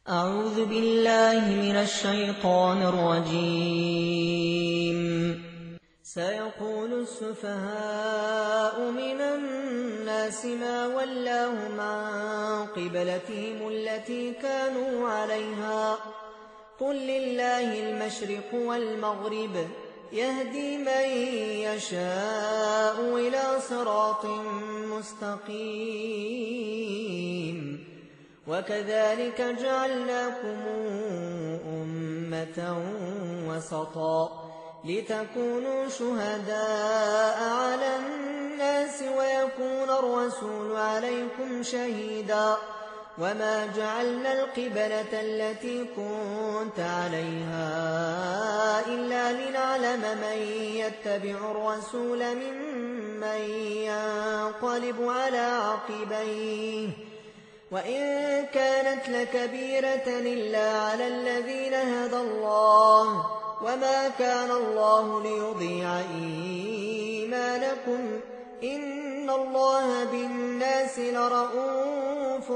أعوذ بالله من الشيطان الرجيم. سيقول السفهاء من الناس ما ولاهم عن قبلتهم التي كانوا عليها قل لله المشرق والمغرب يهدي من يشاء إلى صراط مستقيم. وكذلك جعلناكم أمة وسطا لتكونوا شهداء على الناس ويكون الرسول عليكم شهيدا. وما جعلنا القبلة التي كنت عليها إلا لنعلم من يتبع الرسول ممن ينقلب على عقبيه وإن كانت لكبيرة إلا على الذين هدى الله وما كان الله ليضيع إيمانكم إن الله بالناس لرءوف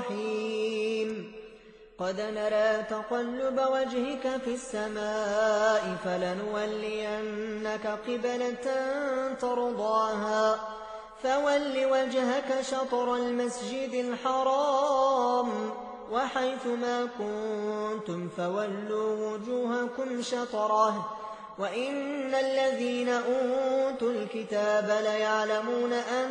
رحيم. قد نرى تقلب وجهك في السماء فلنولينك قبلة ترضاها فول وجهك شطر المسجد الحرام وحيث ما كنتم فولوا وجوهكم شطره وإن الذين أوتوا الكتاب ليعلمون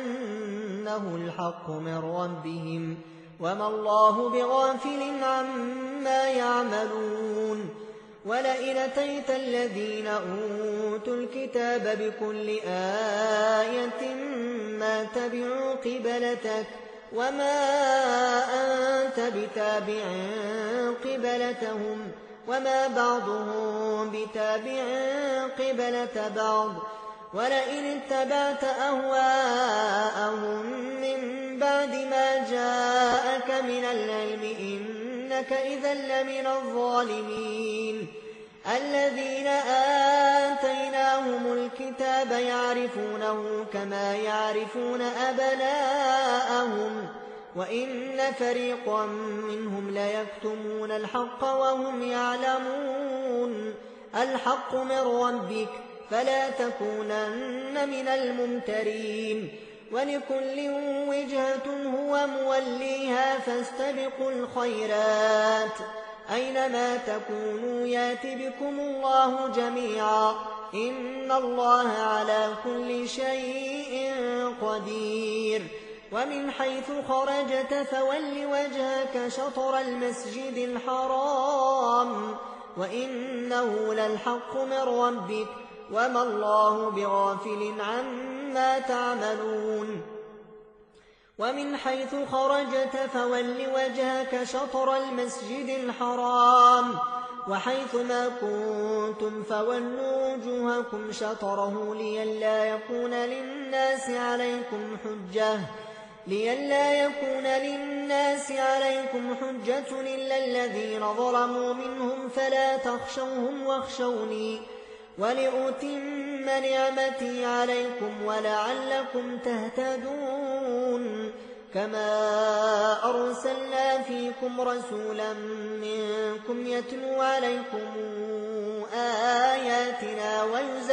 أنه الحق من ربهم وما الله بغافل عما يعملون. ولئن أتيت الذين أوتوا الكتاب بكل آية ما تبعوا قبلتك وما أنت بتابع قبلتهم وما بعضهم بتابع قبلة بعض. ولئن اتبعت أهواءهم من بعد ما جاءك من العلم إنك إذا لمن الظالمين. الذين آتيناهم الكتاب يعرفونه كما يعرفون أبناءهم وإن فريقا منهم ليكتمون الحق وهم يعلمون. الحق من ربك فلا تكونن من الممترين. ولكل وجهة هو موليها فاستبقوا الخيرات أينما تكونوا يات بكم الله جميعا إن الله على كل شيء قدير. ومن حيث خرجت فول وجهك شطر المسجد الحرام وإنه للحق من ربك وما الله بغافل عما تعملون. ومن حيث خرجت فول وجهك شطر المسجد الحرام وحيث ما كنتم فولوا وجوهكم شطره لئلا يكون للناس عليكم حجة إلا الذين ظلموا منهم فلا تخشوهم واخشوني ولأتم نعمتي عليكم ولعلكم تهتدون. كما أرسلنا فيكم رسولا منكم يتلو عليكم آياتنا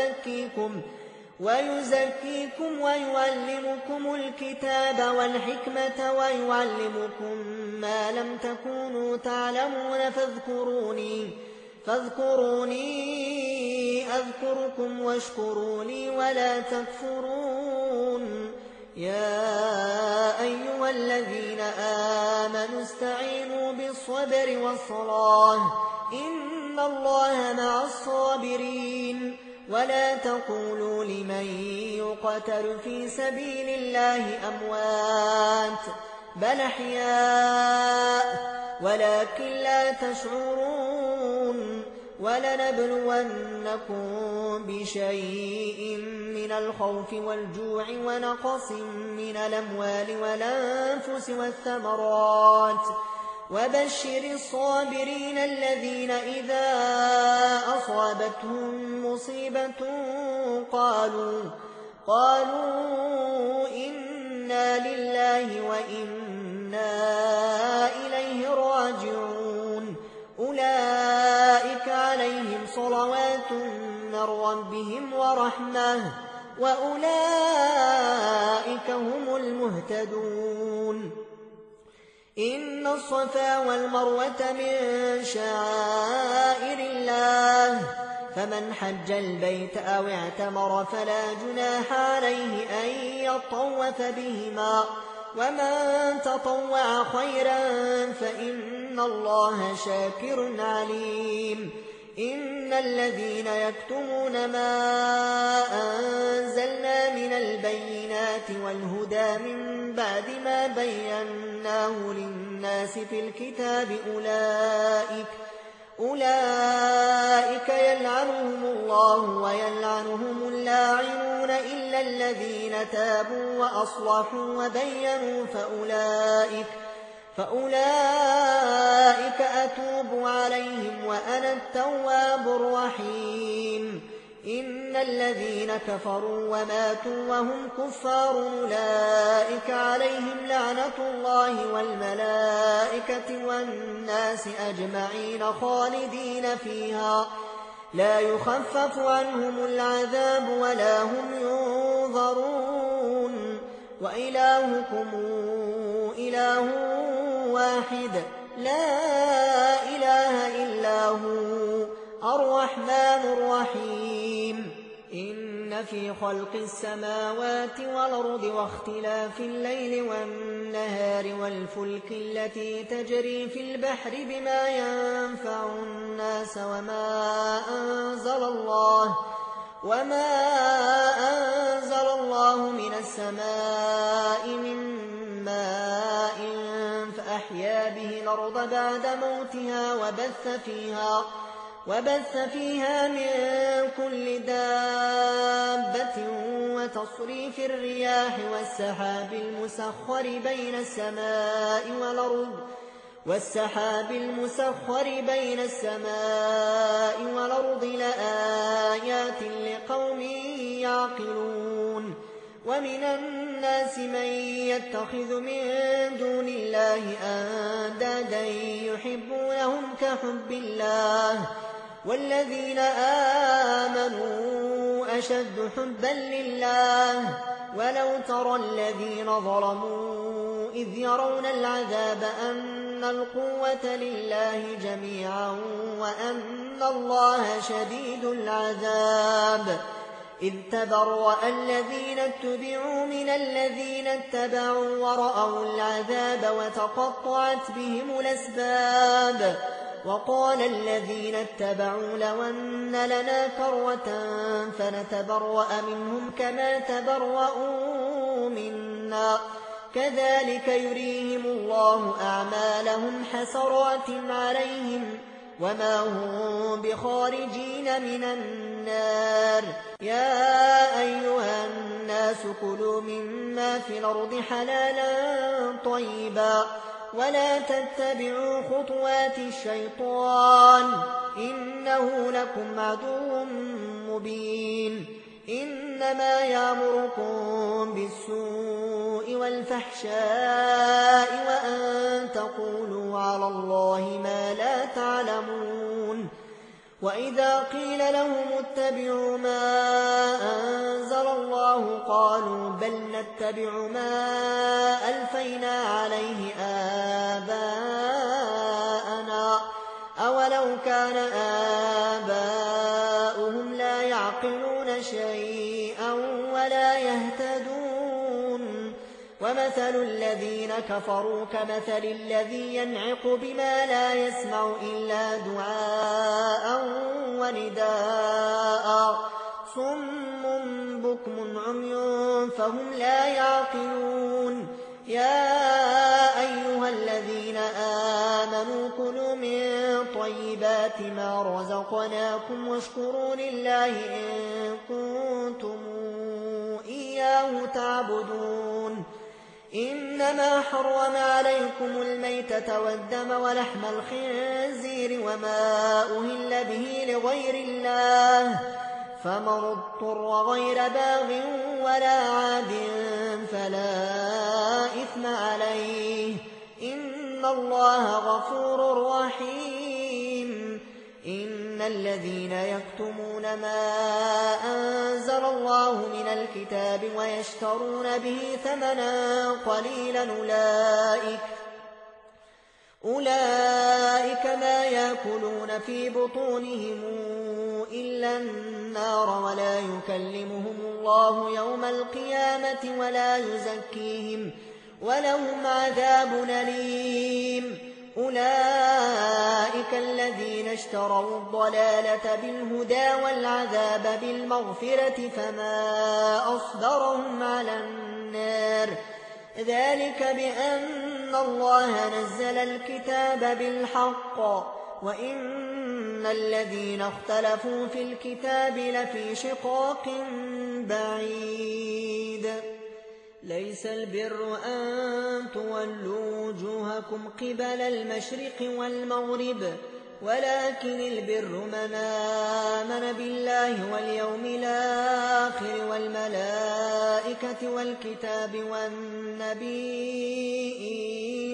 ويزكيكم ويعلمكم الكتاب والحكمة ويعلمكم ما لم تكونوا تعلمون فاذكروني أذكركم واشكروا لي ولا تكفرون. يا أيها الذين آمنوا استعينوا بالصبر والصلاة إن الله مع الصابرين. ولا تقولوا لمن يقتل في سبيل الله أموات بل أحياء ولكن لا تشعرون. ولنبلونكم بشيء من الخوف والجوع ونقص من الأموال والأنفس والثمرات وبشر الصابرين الذين إذا أصابتهم مصيبة قالوا إنا لله وإنا إليه راجعون. من ربهم ورحمة وأولئك هم المهتدون. إن الصفا والمروة من شعائر الله فمن حج البيت أو اعتمر فلا جناح عليه أن يطوف بهما ومن تطوع خيرا فإن الله شاكر عليم. إن الذين يكتمون ما أنزلنا من البينات والهدى من بعد ما بيناه للناس في الكتاب أولئك يلعنهم الله ويلعنهم اللاعنون إلا الذين تابوا وأصلحوا وبينوا فأولئك أتوب عليهم وأنا التواب الرحيم. إن الذين كفروا وماتوا وهم كفار أولئك عليهم لعنة الله والملائكة والناس أجمعين خالدين فيها لا يخفف عنهم العذاب ولا هم ينظرون. وإلهكم إله واحد لا إله إلا هو الرحمن الرحيم. إن في خلق السماوات والأرض واختلاف الليل والنهار والفلك التي تجري في البحر بما ينفع الناس وما أنزل الله من السماء من ماء فأحيا به الأرض بعد موتها وبث فيها من كل دابة وتصريف الرياح والسحاب المسخر بين السماء والأرض لآيات لقوم يعقلون. ومن الناس من يتخذ من دون الله أندادا يحبونهم كحب الله والذين آمنوا أشد حبا لله. ولو ترى الذين ظلموا إذ يرون العذاب أن القوة لله جميعا وأن الله شديد العذاب. إذ تبرأ الذين اتبعوا من الذين اتبعوا ورأوا العذاب وتقطعت بهم الأسباب. وقال الذين اتبعوا لو أن لنا كرة فنتبرأ منهم كما تبرؤوا منا كذلك يريهم الله أعمالهم حسرات عليهم وما هم بخارجين من النار. يا أيها الناس كلوا مما في الأرض حلالا طيبا ولا تتبعوا خطوات الشيطان إنه لكم عدو مبين. إنما يأمركم بالسوء والفحشاء وأن تقولوا على الله ما لا تعلمون. وإذا قيل لهم اتبعوا ما أنزل الله قالوا بل نتبع ما ألفينا عليه آباءنا أولو كان آباؤهم لا يعقلون شيئا ولا يهتدون. ومثل الذين كفروا كمثل الذي ينعق بما لا يسمع إلا دعاء ونداء صم بكم عمي فهم لا يعقلون. يا أيها الذين آمنوا كلوا من طيبات ما رزقناكم واشكروا لله إن كنتم إياه تعبدون. إنما حرم عليكم الميتة والدم ولحم الخنزير وما أهل به لغير الله فمن اضطر غير باغ ولا عاد فلا إثم عليه إن الله غفور رحيم. إن الذين يكتمون يكتمون ما أنزل الله من الكتاب ويشترون به ثمنا قليلا أولئك ما يأكلون في بطونهم إلا النار ولا يكلمهم الله يوم القيامة ولا يزكيهم ولهم عذاب أليم. أولئك الذين اشتروا الضلالة بالهدى والعذاب بالمغفرة فما أصبرهم على النار ذلك بأن الله نزل الكتاب بالحق وإن الذين اختلفوا في الكتاب لفي شقاق بعيد. ليس البر أن تولوا وجوهكم قبل المشرق والمغرب ولكن البر من آمن بالله واليوم الآخر والملائكة والكتاب والنبيين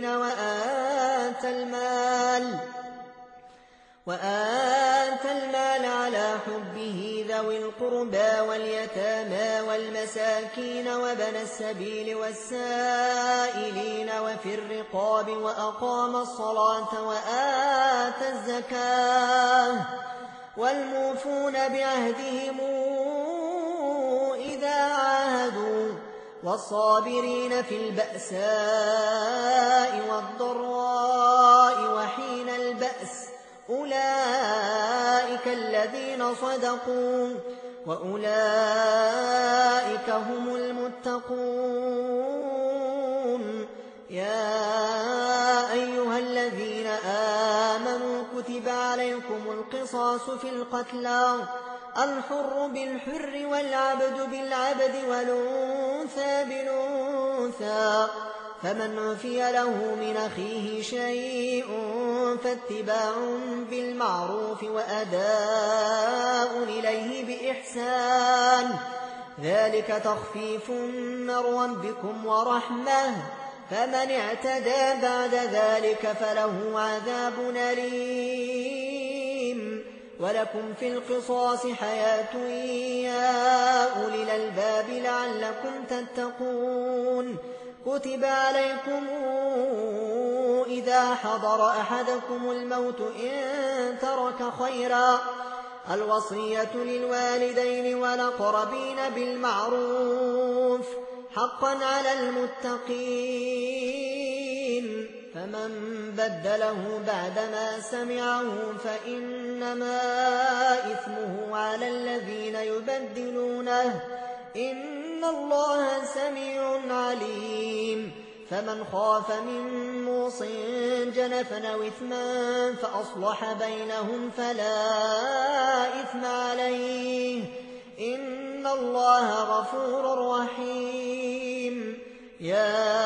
وآتى المال على حبه ذوي القربى واليتامى والمساكين وابن السبيل والسائلين وفي الرقاب وأقام الصلاة وآتى الزكاة والموفون بعهدهم إذا عاهدوا والصابرين في البأساء والضراء وحين البأس أولئك الذين صدقوا وأولئك هم المتقون. يا أيها الذين آمنوا كتب عليكم القصاص في القتلى الحر بالحر والعبد بالعبد والأنثى بالأنثى فمن عفي له من أخيه شيء فاتباع بالمعروف وأداء إليه بإحسان ذلك تخفيف من ربكم ورحمة فمن اعتدى بعد ذلك فله عذاب أليم. ولكم في القصاص حياة يا أولي الألباب لعلكم تتقون. كتب عليكم إذا حضر أحدكم الموت إن ترك خيرا الوصية للوالدين والأقربين بالمعروف حقا على المتقين فمن بدله بعدما سمعه فإنما إثمه على الذين يبدلونه إن الله سميع عليم. فمن خاف من موص جنفا أو إثما فأصلح بينهم فلا إثم عليه إن الله غفور رحيم. يا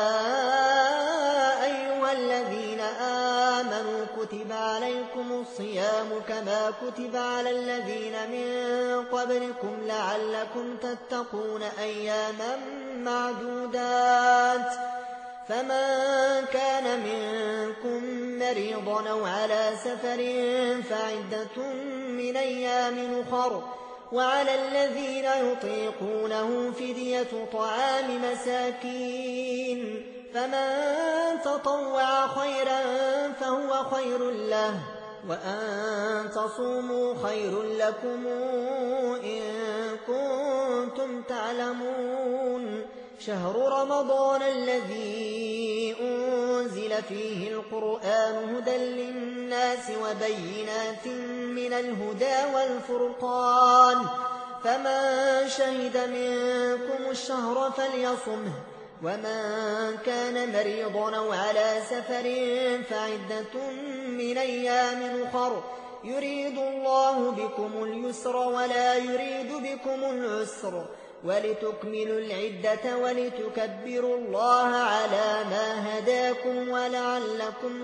أيها الذين آمنوا كتب عليكم الصيام كما كتب على الذين من قبلكم لعلكم تتقون أياما معدودات فمن كان منكم مريضا أو على سفر فعدة من أيام أخر وعلى الذين يطيقونه فدية طعام مساكين فمن تطوع خيرا فهو خير له وأن تصوموا خير لكم إن كنتم تعلمون. شهر رمضان الذي أنزل فيه القرآن هدى للناس وبينات من الهدى والفرقان فمن شهد منكم الشهر فليصمه ومن كان مريضا أو على سفر فعدة من أيام أخر يريد الله بكم اليسر ولا يريد بكم العسر ولتكملوا العدة ولتكبروا الله على ما هداكم ولعلكم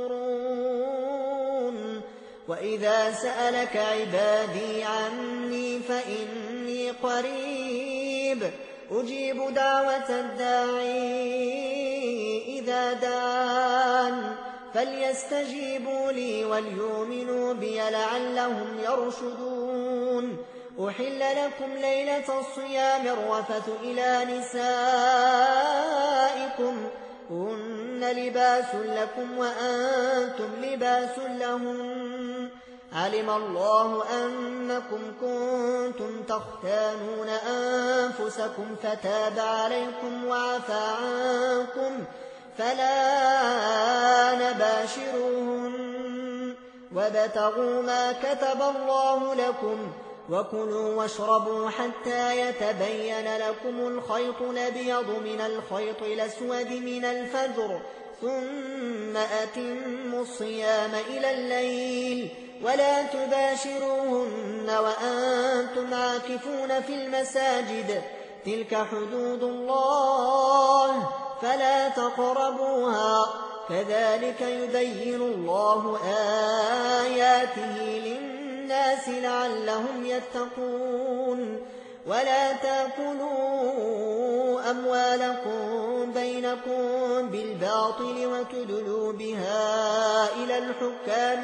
تشكرون. وإذا سألك عبادي عني فإني قريب أجيب دعوة الداعي إذا دعان فليستجيبوا لي وليؤمنوا بي لعلهم يرشدون. أحل لكم ليلة الصيام الرفث إلى نسائكم هن لباس لكم وأنتم لباس لهم. علم الله أنكم كنتم تختانون أنفسكم فتاب عليكم وعفى عنكم فلا نباشروهن وابتغوا ما كتب الله لكم وكلوا واشربوا حتى يتبين لكم الخيط الأبيض من الخيط الأسود من الفجر ثم أتموا الصيام إلى الليل ولا تباشروهن وأنتم عاكفون في المساجد تلك حدود الله فلا تقربوها كذلك يبين الله آياته للناس لعلهم يتقون. ولا تأكلوا أموالكم بينكم بالباطل وتدلوا بها إلى الحكام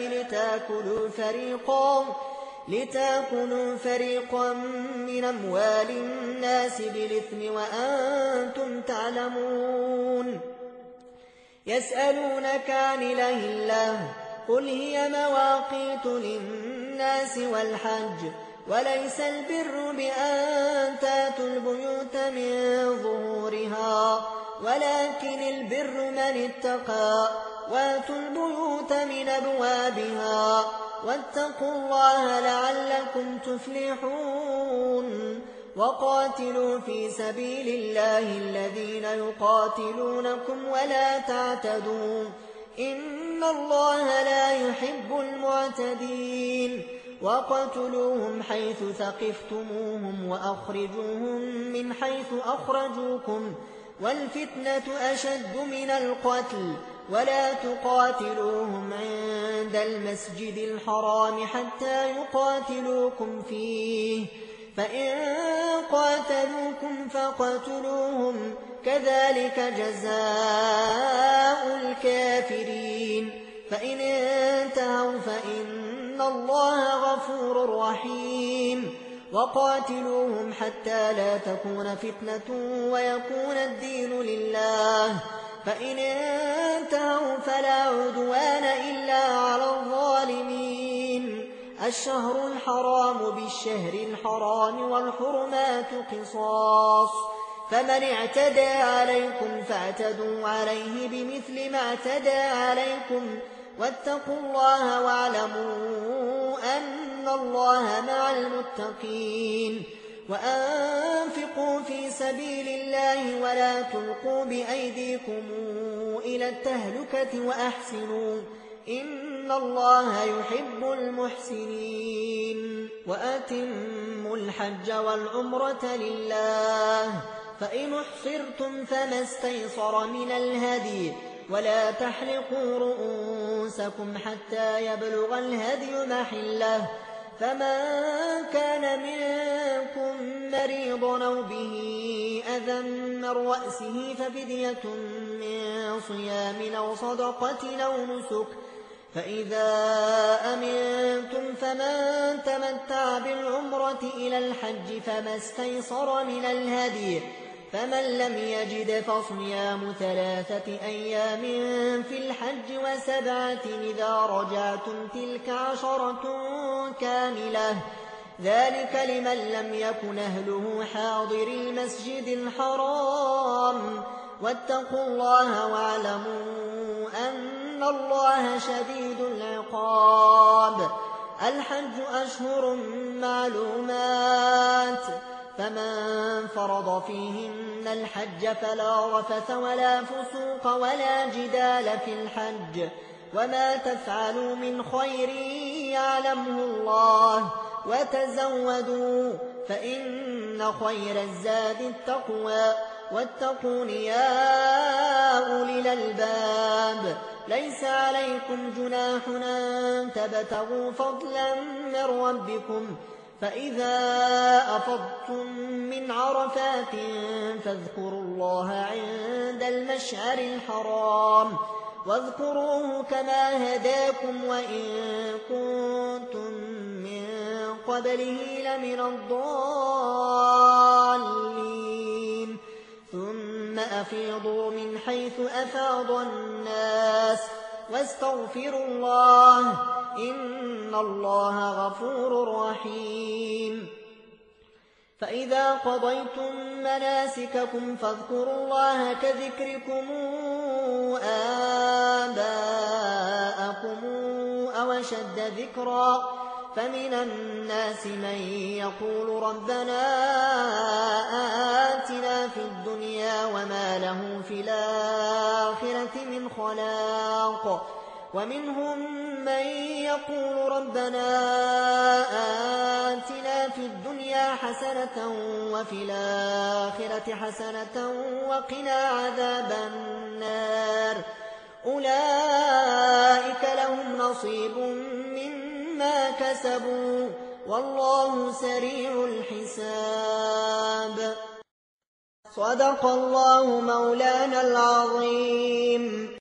لتأكلوا فريقا من أموال الناس بالإثم وأنتم تعلمون. يسألونك عن الله قل هي مواقيت للناس والحج وليس البر بأن تاتوا البيوت من ظهورها ولكن البر من اتقى واتوا البيوت من أبوابها واتقوا الله لعلكم تفلحون. وقاتلوا في سبيل الله الذين يقاتلونكم ولا تعتدوا إن الله لا يحب المعتدين. وقتلوهم حيث ثقفتموهم وأخرجوهم من حيث أخرجوكم والفتنة أشد من القتل ولا تقاتلوهم عند المسجد الحرام حتى يقاتلوكم فيه فإن قاتلوكم فقتلوهم كذلك جزاء الكافرين. فإن انتهوا فإن الله غفور رحيم. وقاتلوهم حتى لا تكون فتنة ويكون الدين لله فإن انتهوا فلا عدوان إلا على الظالمين. الشهر الحرام بالشهر الحرام والحرمات قصاص فمن اعتدى عليكم فاعتدوا عليه بمثل ما اعتدى عليكم واتقوا الله واعلموا أن الله مع المتقين. وأنفقوا في سبيل الله ولا تلقوا بأيديكم إلى التهلكة وأحسنوا إن الله يحب المحسنين. وأتموا الحج والعمرة لله فإن احصرتم فما استيسر من الهدي ولا تحلقوا رؤوسكم حتى يبلغ الهدي محله فمن كان منكم مريضا أو به أذى من رأسه ففدية من صيام أو صدقة أو نسك فإذا أمنتم فمن تمتع بالعمرة إلى الحج فما استيسر من الهدي فمن لم يجد فصيام 3 أيام في الحج و7 إذا رجعتم تلك 10 كاملة ذلك لمن لم يكن أهله حاضر المسجد الحرام واتقوا الله واعلموا أن الله شديد العقاب. الحج أشهر معلومات فمن فرض فيهن الحج فلا رفث ولا فسوق ولا جدال في الحج وما تفعلوا من خير يعلمه الله وتزودوا فإن خير الزاد التقوى واتقون يا أولي الألباب. ليس عليكم جناح أن تبتغوا فضلا من ربكم فإذا أفضتم من عرفات فاذكروا الله عند المشعر الحرام واذكروه كما هداكم وإن كنتم من قبله لمن الضالين ثم أفيضوا من حيث أفاض الناس واستغفروا الله إن الله غفور رحيم فإذا قضيتم مناسككم فاذكروا الله كذكركم آباءكم أو أشد ذكرا فمن الناس من يقول ربنا آتنا في الدنيا وما له في الآخرة من خلاق ومنهم من يقول ربنا آتنا في الدنيا حسنة وفي الآخرة حسنة وقنا عذاب النار أولئك لهم نصيب مما كسبوا والله سريع الحساب صدق الله مولانا العظيم.